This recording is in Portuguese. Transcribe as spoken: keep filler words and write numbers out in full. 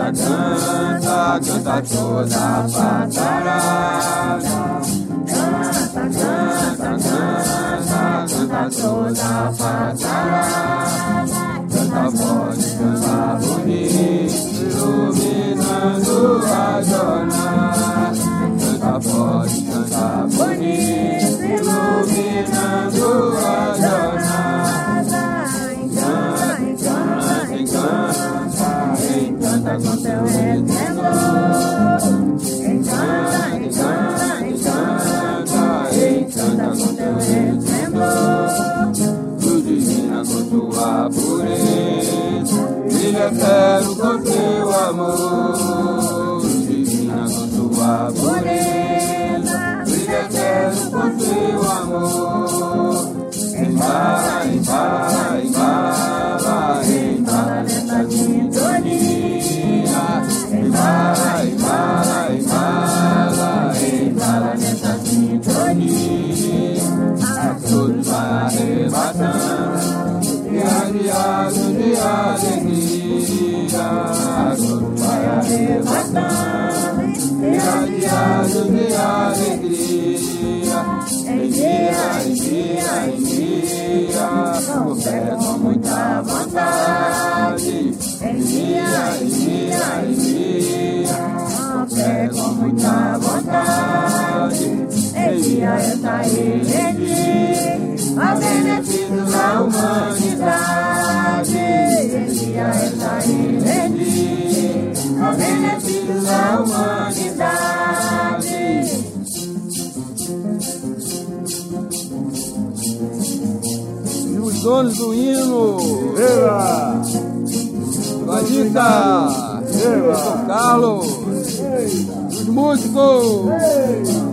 canta, canta toda a patarada. Canta, canta, canta, canta toda a patarada. Canta forte, canta bonito, iluminando a jornada. Canta forte, canta bonito, iluminando a jornada. Encanta, encanta, encanta, encanta com teu resplendor. Encanta, encanta, encanta, encanta com teu resplendor. Luz divina com tua pureza, brilha eterno com teu amor. Luz divina com tua pureza, brilha eterno com teu amor. Embala, embala, embala, embala nessa sintonia. Embala, embala, embala, embala nessa sintonia. A todos vai arrebatando, irradiado de alegria. A todos vai arrebatando, irradiado de alegria. Em dia, em dia, em dia, com fé, com muita vontade. Em dia, em dia, em dia, com fé, com muita vontade. Em dia eu saí de ti, a benefício da humanidade. Em dia eu saí de ti, a benefício da humanidade. Os donos do hino, Viva! Vadita, Viva! Carlos, os músicos. Viva!